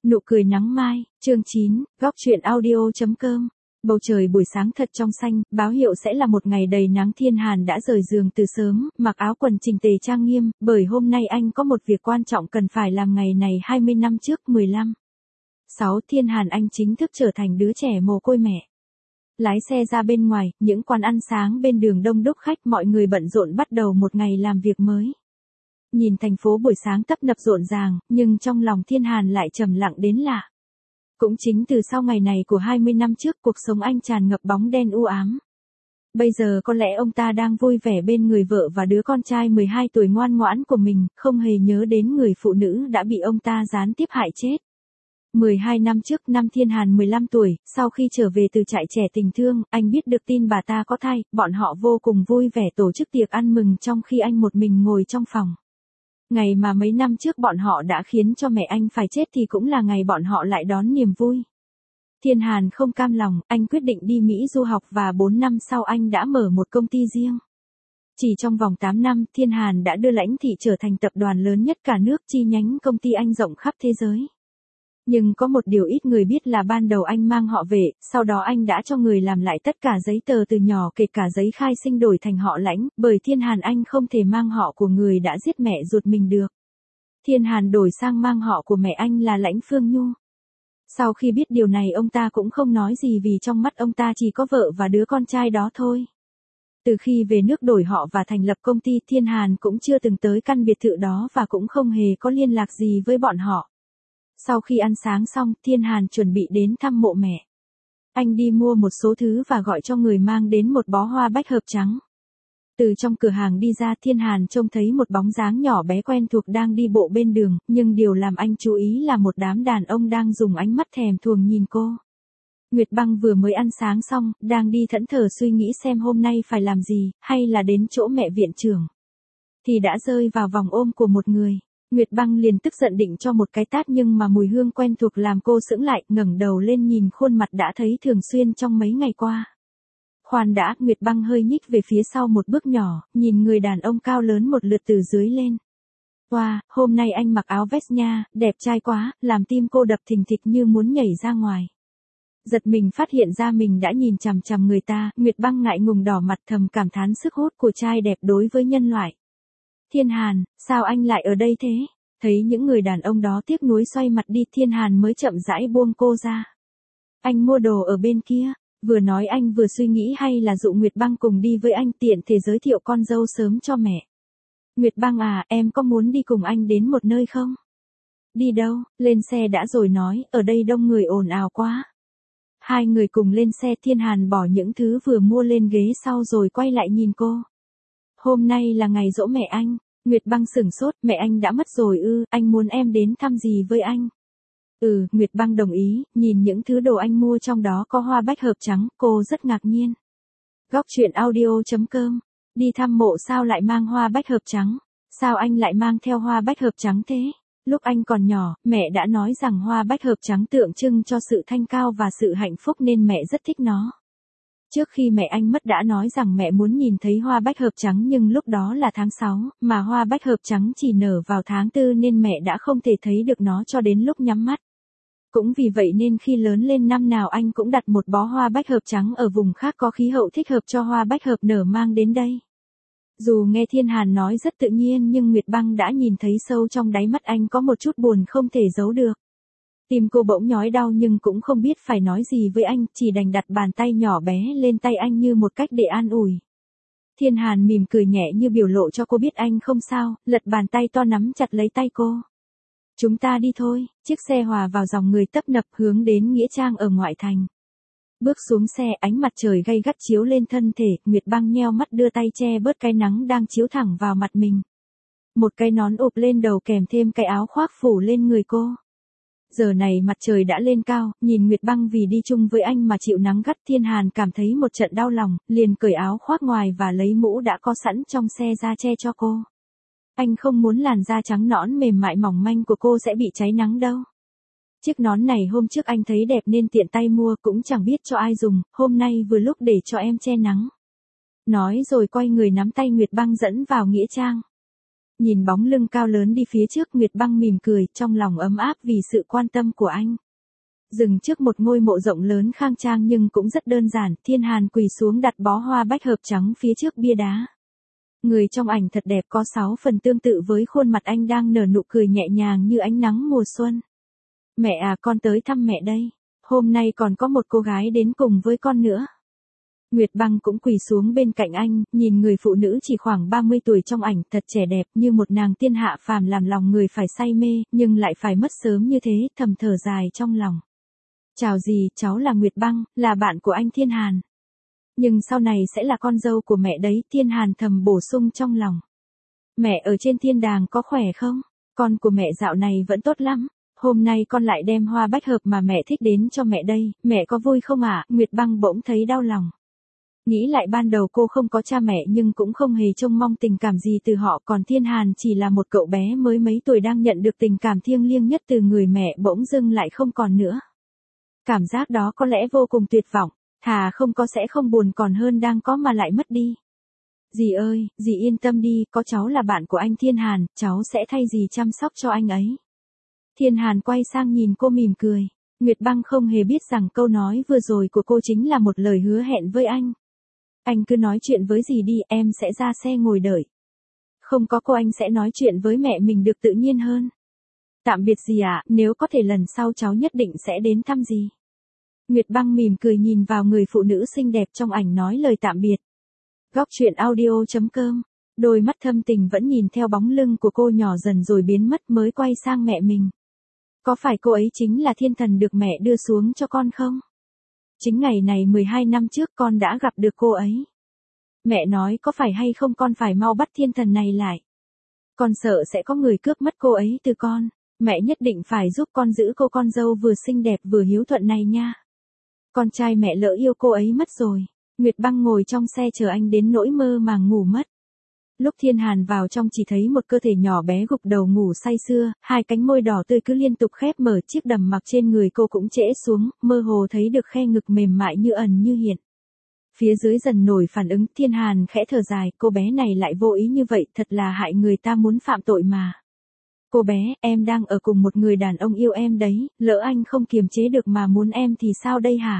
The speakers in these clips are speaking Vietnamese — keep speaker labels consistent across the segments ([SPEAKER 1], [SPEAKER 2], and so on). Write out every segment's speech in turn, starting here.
[SPEAKER 1] Nụ cười nắng mai, chương 9, góc truyện audio.com. Bầu trời buổi sáng thật trong xanh, báo hiệu sẽ là một ngày đầy nắng. Thiên Hàn đã rời giường từ sớm, mặc áo quần chỉnh tề trang nghiêm, bởi hôm nay anh có một việc quan trọng cần phải làm. Ngày này 20 năm trước, 15/6, Thiên Hàn anh chính thức trở thành đứa trẻ mồ côi mẹ. Lái xe ra bên ngoài, những quán ăn sáng bên đường đông đúc khách, mọi người bận rộn bắt đầu một ngày làm việc mới. Nhìn thành phố buổi sáng tấp nập rộn ràng, nhưng trong lòng Thiên Hàn lại trầm lặng đến lạ. Cũng chính từ sau ngày này của 20 năm trước, cuộc sống anh tràn ngập bóng đen u ám. Bây giờ có lẽ ông ta đang vui vẻ bên người vợ và đứa con trai 12 tuổi ngoan ngoãn của mình, không hề nhớ đến người phụ nữ đã bị ông ta gián tiếp hại chết. 12 năm trước, năm Thiên Hàn 15 tuổi, sau khi trở về từ trại trẻ tình thương, anh biết được tin bà ta có thai, bọn họ vô cùng vui vẻ tổ chức tiệc ăn mừng trong khi anh một mình ngồi trong phòng. Ngày mà mấy năm trước bọn họ đã khiến cho mẹ anh phải chết thì cũng là ngày bọn họ lại đón niềm vui. Thiên Hàn không cam lòng, anh quyết định đi Mỹ du học và 4 năm sau anh đã mở một công ty riêng. Chỉ trong vòng 8 năm, Thiên Hàn đã đưa Lãnh Thị trở thành tập đoàn lớn nhất cả nước, chi nhánh công ty anh rộng khắp thế giới. Nhưng có một điều ít người biết là ban đầu anh mang họ về, sau đó anh đã cho người làm lại tất cả giấy tờ từ nhỏ, kể cả giấy khai sinh đổi thành họ Lãnh, bởi Thiên Hàn anh không thể mang họ của người đã giết mẹ ruột mình được. Thiên Hàn đổi sang mang họ của mẹ anh là Lãnh Phương Nhu. Sau khi biết điều này ông ta cũng không nói gì vì trong mắt ông ta chỉ có vợ và đứa con trai đó thôi. Từ khi về nước đổi họ và thành lập công ty, Thiên Hàn cũng chưa từng tới căn biệt thự đó và cũng không hề có liên lạc gì với bọn họ. Sau khi ăn sáng xong, Thiên Hàn chuẩn bị đến thăm mộ mẹ. Anh đi mua một số thứ và gọi cho người mang đến một bó hoa bách hợp trắng. Từ trong cửa hàng đi ra, Thiên Hàn trông thấy một bóng dáng nhỏ bé quen thuộc đang đi bộ bên đường, nhưng điều làm anh chú ý là một đám đàn ông đang dùng ánh mắt thèm thuồng nhìn cô. Nguyệt Băng vừa mới ăn sáng xong, đang đi thẫn thờ suy nghĩ xem hôm nay phải làm gì, hay là đến chỗ mẹ viện trưởng. Thì đã rơi vào vòng ôm của một người. Nguyệt Băng liền tức giận định cho một cái tát, nhưng mà mùi hương quen thuộc làm cô sững lại, ngẩng đầu lên nhìn khuôn mặt đã thấy thường xuyên trong mấy ngày qua. Khoan đã, Nguyệt Băng hơi nhích về phía sau một bước nhỏ, nhìn người đàn ông cao lớn một lượt từ dưới lên. Wow, hôm nay anh mặc áo vest nha, đẹp trai quá, làm tim cô đập thình thịch như muốn nhảy ra ngoài. Giật mình phát hiện ra mình đã nhìn chằm chằm người ta, Nguyệt Băng ngại ngùng đỏ mặt thầm cảm thán sức hút của trai đẹp đối với nhân loại. Thiên Hàn, sao anh lại ở đây thế? Thấy những người đàn ông đó tiếc nuối xoay mặt đi, Thiên Hàn mới chậm rãi buông cô ra. Anh mua đồ ở bên kia. Vừa nói anh vừa suy nghĩ hay là dụ Nguyệt Băng cùng đi với anh, tiện thể giới thiệu con dâu sớm cho mẹ. Nguyệt Băng à, em có muốn đi cùng anh đến một nơi không? Đi đâu? Lên xe đã rồi nói, ở đây đông người ồn ào quá. Hai người cùng lên xe, Thiên Hàn bỏ những thứ vừa mua lên ghế sau rồi quay lại nhìn cô. Hôm nay là ngày giỗ mẹ anh. Nguyệt Băng sửng sốt, mẹ anh đã mất rồi ư, anh muốn em đến thăm gì với anh? Nguyệt Băng đồng ý, nhìn những thứ đồ anh mua trong đó có hoa bách hợp trắng, cô rất ngạc nhiên. Góc truyện audio.com, đi thăm mộ sao lại mang hoa bách hợp trắng? Sao anh lại mang theo hoa bách hợp trắng thế? Lúc anh còn nhỏ, mẹ đã nói rằng hoa bách hợp trắng tượng trưng cho sự thanh cao và sự hạnh phúc nên mẹ rất thích nó. Trước khi mẹ anh mất đã nói rằng mẹ muốn nhìn thấy hoa bách hợp trắng, nhưng lúc đó là tháng 6, mà hoa bách hợp trắng chỉ nở vào tháng 4 nên mẹ đã không thể thấy được nó cho đến lúc nhắm mắt. Cũng vì vậy nên khi lớn lên năm nào anh cũng đặt một bó hoa bách hợp trắng ở vùng khác có khí hậu thích hợp cho hoa bách hợp nở mang đến đây. Dù nghe Thiên Hàn nói rất tự nhiên nhưng Nguyệt Băng đã nhìn thấy sâu trong đáy mắt anh có một chút buồn không thể giấu được. Tim cô bỗng nhói đau nhưng cũng không biết phải nói gì với anh, chỉ đành đặt bàn tay nhỏ bé lên tay anh như một cách để an ủi. Thiên Hàn mỉm cười nhẹ như biểu lộ cho cô biết anh không sao, lật bàn tay to nắm chặt lấy tay cô. Chúng ta đi thôi. Chiếc xe hòa vào dòng người tấp nập hướng đến nghĩa trang ở ngoại thành. Bước xuống xe, ánh mặt trời gay gắt chiếu lên thân thể, Nguyệt Băng nheo mắt đưa tay che bớt cái nắng đang chiếu thẳng vào mặt mình. Một cái nón ụp lên đầu kèm thêm cái áo khoác phủ lên người cô. Giờ này mặt trời đã lên cao, nhìn Nguyệt Băng vì đi chung với anh mà chịu nắng gắt, Thiên Hàn cảm thấy một trận đau lòng, liền cởi áo khoác ngoài và lấy mũ đã có sẵn trong xe ra che cho cô. Anh không muốn làn da trắng nõn mềm mại mỏng manh của cô sẽ bị cháy nắng đâu. Chiếc nón này hôm trước anh thấy đẹp nên tiện tay mua, cũng chẳng biết cho ai dùng, hôm nay vừa lúc để cho em che nắng. Nói rồi quay người nắm tay Nguyệt Băng dẫn vào nghĩa trang. Nhìn bóng lưng cao lớn đi phía trước, Nguyệt Băng mỉm cười, trong lòng ấm áp vì sự quan tâm của anh. Dừng trước một ngôi mộ rộng lớn khang trang nhưng cũng rất đơn giản, Thiên Hàn quỳ xuống đặt bó hoa bách hợp trắng phía trước bia đá. Người trong ảnh thật đẹp, có 6 phần tương tự với khuôn mặt anh đang nở nụ cười nhẹ nhàng như ánh nắng mùa xuân. Mẹ à, con tới thăm mẹ đây. Hôm nay còn có một cô gái đến cùng với con nữa. Nguyệt Băng cũng quỳ xuống bên cạnh anh, nhìn người phụ nữ chỉ khoảng 30 tuổi trong ảnh thật trẻ đẹp như một nàng tiên hạ phàm làm lòng người phải say mê, nhưng lại phải mất sớm như thế, thầm thở dài trong lòng. Chào dì, cháu là Nguyệt Băng, là bạn của anh Thiên Hàn. Nhưng sau này sẽ là con dâu của mẹ đấy, Thiên Hàn thầm bổ sung trong lòng. Mẹ ở trên thiên đàng có khỏe không? Con của mẹ dạo này vẫn tốt lắm. Hôm nay con lại đem hoa bách hợp mà mẹ thích đến cho mẹ đây, mẹ có vui không ạ? Nguyệt Băng bỗng thấy đau lòng. Nghĩ lại ban đầu cô không có cha mẹ nhưng cũng không hề trông mong tình cảm gì từ họ, còn Thiên Hàn chỉ là một cậu bé mới mấy tuổi đang nhận được tình cảm thiêng liêng nhất từ người mẹ bỗng dưng lại không còn nữa. Cảm giác đó có lẽ vô cùng tuyệt vọng, thà không có sẽ không buồn còn hơn đang có mà lại mất đi. Dì ơi, dì yên tâm đi, có cháu là bạn của anh Thiên Hàn, cháu sẽ thay dì chăm sóc cho anh ấy. Thiên Hàn quay sang nhìn cô mỉm cười. Nguyệt Băng không hề biết rằng câu nói vừa rồi của cô chính là một lời hứa hẹn với anh. Anh cứ nói chuyện với dì đi, em sẽ ra xe ngồi đợi. Không có cô anh sẽ nói chuyện với mẹ mình được tự nhiên hơn. Tạm biệt dì ạ, nếu có thể lần sau cháu nhất định sẽ đến thăm dì. Nguyệt Băng mỉm cười nhìn vào người phụ nữ xinh đẹp trong ảnh nói lời tạm biệt. Góc truyện audio.com. Đôi mắt thâm tình vẫn nhìn theo bóng lưng của cô nhỏ dần rồi biến mất mới quay sang mẹ mình. Có phải cô ấy chính là thiên thần được mẹ đưa xuống cho con không? Chính ngày này 12 năm trước con đã gặp được cô ấy. Mẹ nói có phải hay không con phải mau bắt thiên thần này lại. Con sợ sẽ có người cướp mất cô ấy từ con. Mẹ nhất định phải giúp con giữ cô con dâu vừa xinh đẹp vừa hiếu thuận này nha. Con trai mẹ lỡ yêu cô ấy mất rồi. Nguyệt Băng ngồi trong xe chờ anh đến nỗi mơ màng ngủ mất. Lúc Thiên Hàn vào trong chỉ thấy một cơ thể nhỏ bé gục đầu ngủ say sưa, hai cánh môi đỏ tươi cứ liên tục khép mở, chiếc đầm mặc trên người cô cũng trễ xuống, mơ hồ thấy được khe ngực mềm mại như ẩn như hiện. Phía dưới dần nổi phản ứng, Thiên Hàn khẽ thở dài, cô bé này lại vô ý như vậy, thật là hại người ta muốn phạm tội mà. Cô bé, em đang ở cùng một người đàn ông yêu em đấy, lỡ anh không kiềm chế được mà muốn em thì sao đây hả?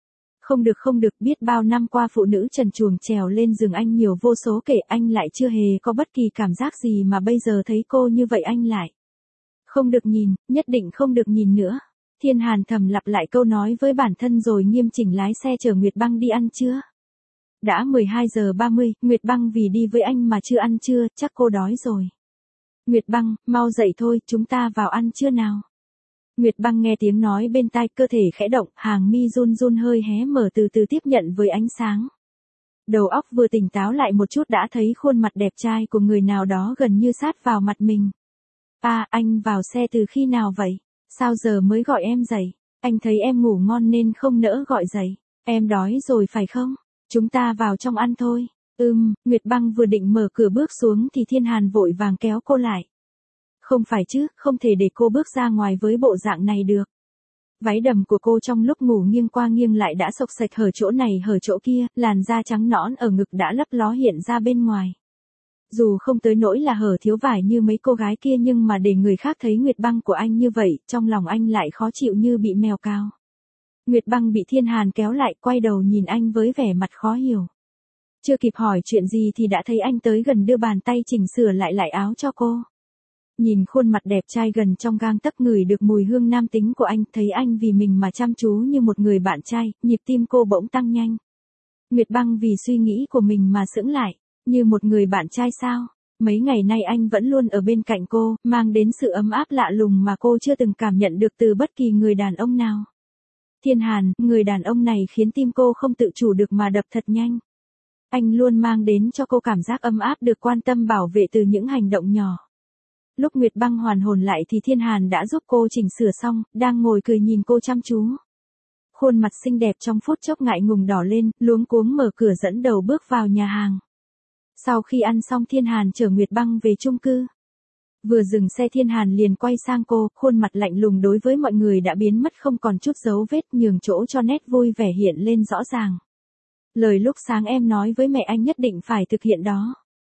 [SPEAKER 1] Không được, biết bao năm qua phụ nữ trần truồng trèo lên giường anh nhiều vô số kể, anh lại chưa hề có bất kỳ cảm giác gì mà bây giờ thấy cô như vậy anh lại. Không được nhìn, nhất định không được nhìn nữa. Thiên Hàn thầm lặp lại câu nói với bản thân rồi nghiêm chỉnh lái xe chở Nguyệt Băng đi ăn trưa. Đã 12 giờ 30, Nguyệt Băng vì đi với anh mà chưa ăn trưa, chắc cô đói rồi. Nguyệt Băng, mau dậy thôi, chúng ta vào ăn trưa nào. Nguyệt Băng nghe tiếng nói bên tai, cơ thể khẽ động, hàng mi run run hơi hé mở từ từ tiếp nhận với ánh sáng. Đầu óc vừa tỉnh táo lại một chút đã thấy khuôn mặt đẹp trai của người nào đó gần như sát vào mặt mình. À, anh vào xe từ khi nào vậy? Sao giờ mới gọi em dậy? Anh thấy em ngủ ngon nên không nỡ gọi dậy. Em đói rồi phải không? Chúng ta vào trong ăn thôi. Nguyệt Băng vừa định mở cửa bước xuống thì Thiên Hàn vội vàng kéo cô lại. Không phải chứ, không thể để cô bước ra ngoài với bộ dạng này được. Váy đầm của cô trong lúc ngủ nghiêng qua nghiêng lại đã xộc xệch hở chỗ này hở chỗ kia, làn da trắng nõn ở ngực đã lấp ló hiện ra bên ngoài. Dù không tới nỗi là hở thiếu vải như mấy cô gái kia nhưng mà để người khác thấy Nguyệt Băng của anh như vậy, trong lòng anh lại khó chịu như bị mèo cào. Nguyệt Băng bị Thiên Hàn kéo lại, quay đầu nhìn anh với vẻ mặt khó hiểu. Chưa kịp hỏi chuyện gì thì đã thấy anh tới gần đưa bàn tay chỉnh sửa lại áo cho cô. Nhìn khuôn mặt đẹp trai gần trong gang tấc, ngửi được mùi hương nam tính của anh, thấy anh vì mình mà chăm chú như một người bạn trai, nhịp tim cô bỗng tăng nhanh. Nguyệt Băng vì suy nghĩ của mình mà sững lại, như một người bạn trai sao? Mấy ngày nay anh vẫn luôn ở bên cạnh cô, mang đến sự ấm áp lạ lùng mà cô chưa từng cảm nhận được từ bất kỳ người đàn ông nào. Thiên Hàn, người đàn ông này khiến tim cô không tự chủ được mà đập thật nhanh. Anh luôn mang đến cho cô cảm giác ấm áp được quan tâm bảo vệ từ những hành động nhỏ. Lúc Nguyệt Băng hoàn hồn lại thì Thiên Hàn đã giúp cô chỉnh sửa xong, đang ngồi cười nhìn cô chăm chú. Khuôn mặt xinh đẹp trong phút chốc ngại ngùng đỏ lên, luống cuống mở cửa dẫn đầu bước vào nhà hàng. Sau khi ăn xong Thiên Hàn chở Nguyệt Băng về chung cư. Vừa dừng xe Thiên Hàn liền quay sang cô, khuôn mặt lạnh lùng đối với mọi người đã biến mất không còn chút dấu vết, nhường chỗ cho nét vui vẻ hiện lên rõ ràng. Lời lúc sáng em nói với mẹ anh nhất định phải thực hiện đó.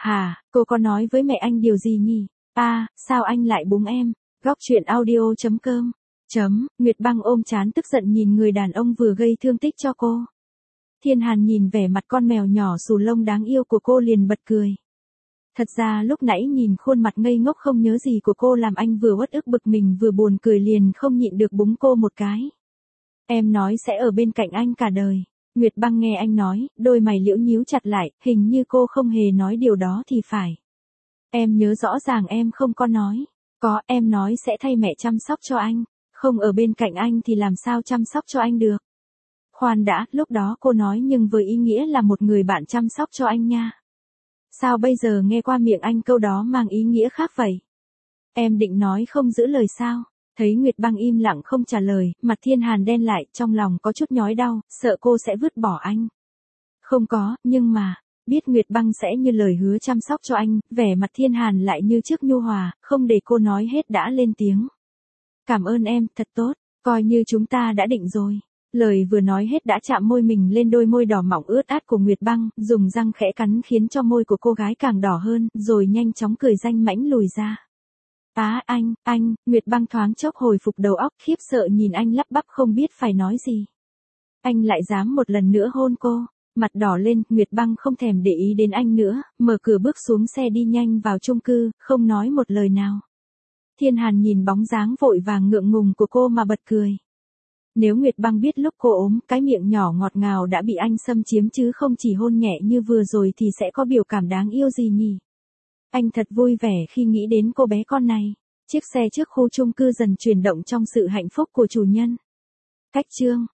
[SPEAKER 1] Hả, cô có nói với mẹ anh điều gì nhỉ? À, sao anh lại búng em? Góc chuyện audio.com. Nguyệt Băng ôm trán tức giận nhìn người đàn ông vừa gây thương tích cho cô. Thiên Hàn nhìn vẻ mặt con mèo nhỏ xù lông đáng yêu của cô liền bật cười. Thật ra lúc nãy nhìn khuôn mặt ngây ngốc không nhớ gì của cô làm anh vừa uất ức bực mình vừa buồn cười liền không nhịn được búng cô một cái. Em nói sẽ ở bên cạnh anh cả đời. Nguyệt Băng nghe anh nói, đôi mày liễu nhíu chặt lại, hình như cô không hề nói điều đó thì phải. Em nhớ rõ ràng em không có nói. Có, em nói sẽ thay mẹ chăm sóc cho anh. Không ở bên cạnh anh thì làm sao chăm sóc cho anh được. Khoan đã, lúc đó cô nói nhưng với ý nghĩa là một người bạn chăm sóc cho anh nha. Sao bây giờ nghe qua miệng anh câu đó mang ý nghĩa khác vậy? Em định nói không giữ lời sao? Thấy Nguyệt Băng im lặng không trả lời, mặt Thiên Hàn đen lại, trong lòng có chút nhói đau, sợ cô sẽ vứt bỏ anh. Không có, nhưng mà, biết Nguyệt Băng sẽ như lời hứa chăm sóc cho anh, vẻ mặt Thiên Hàn lại như trước nhu hòa, không để cô nói hết đã lên tiếng. Cảm ơn em, thật tốt, coi như chúng ta đã định rồi. Lời vừa nói hết đã chạm môi mình lên đôi môi đỏ mọng ướt át của Nguyệt Băng, dùng răng khẽ cắn khiến cho môi của cô gái càng đỏ hơn, rồi nhanh chóng cười danh mãnh lùi ra. Á anh, Nguyệt Băng thoáng chốc hồi phục đầu óc khiếp sợ nhìn anh lắp bắp không biết phải nói gì. Anh lại dám một lần nữa hôn cô, mặt đỏ lên, Nguyệt Băng không thèm để ý đến anh nữa, mở cửa bước xuống xe đi nhanh vào chung cư, không nói một lời nào. Thiên Hàn nhìn bóng dáng vội vàng ngượng ngùng của cô mà bật cười. Nếu Nguyệt Băng biết lúc cô ốm, cái miệng nhỏ ngọt ngào đã bị anh xâm chiếm chứ không chỉ hôn nhẹ như vừa rồi thì sẽ có biểu cảm đáng yêu gì nhỉ? Anh thật vui vẻ khi nghĩ đến cô bé con này. Chiếc xe trước khu chung cư dần chuyển động trong sự hạnh phúc của chủ nhân. Cách chương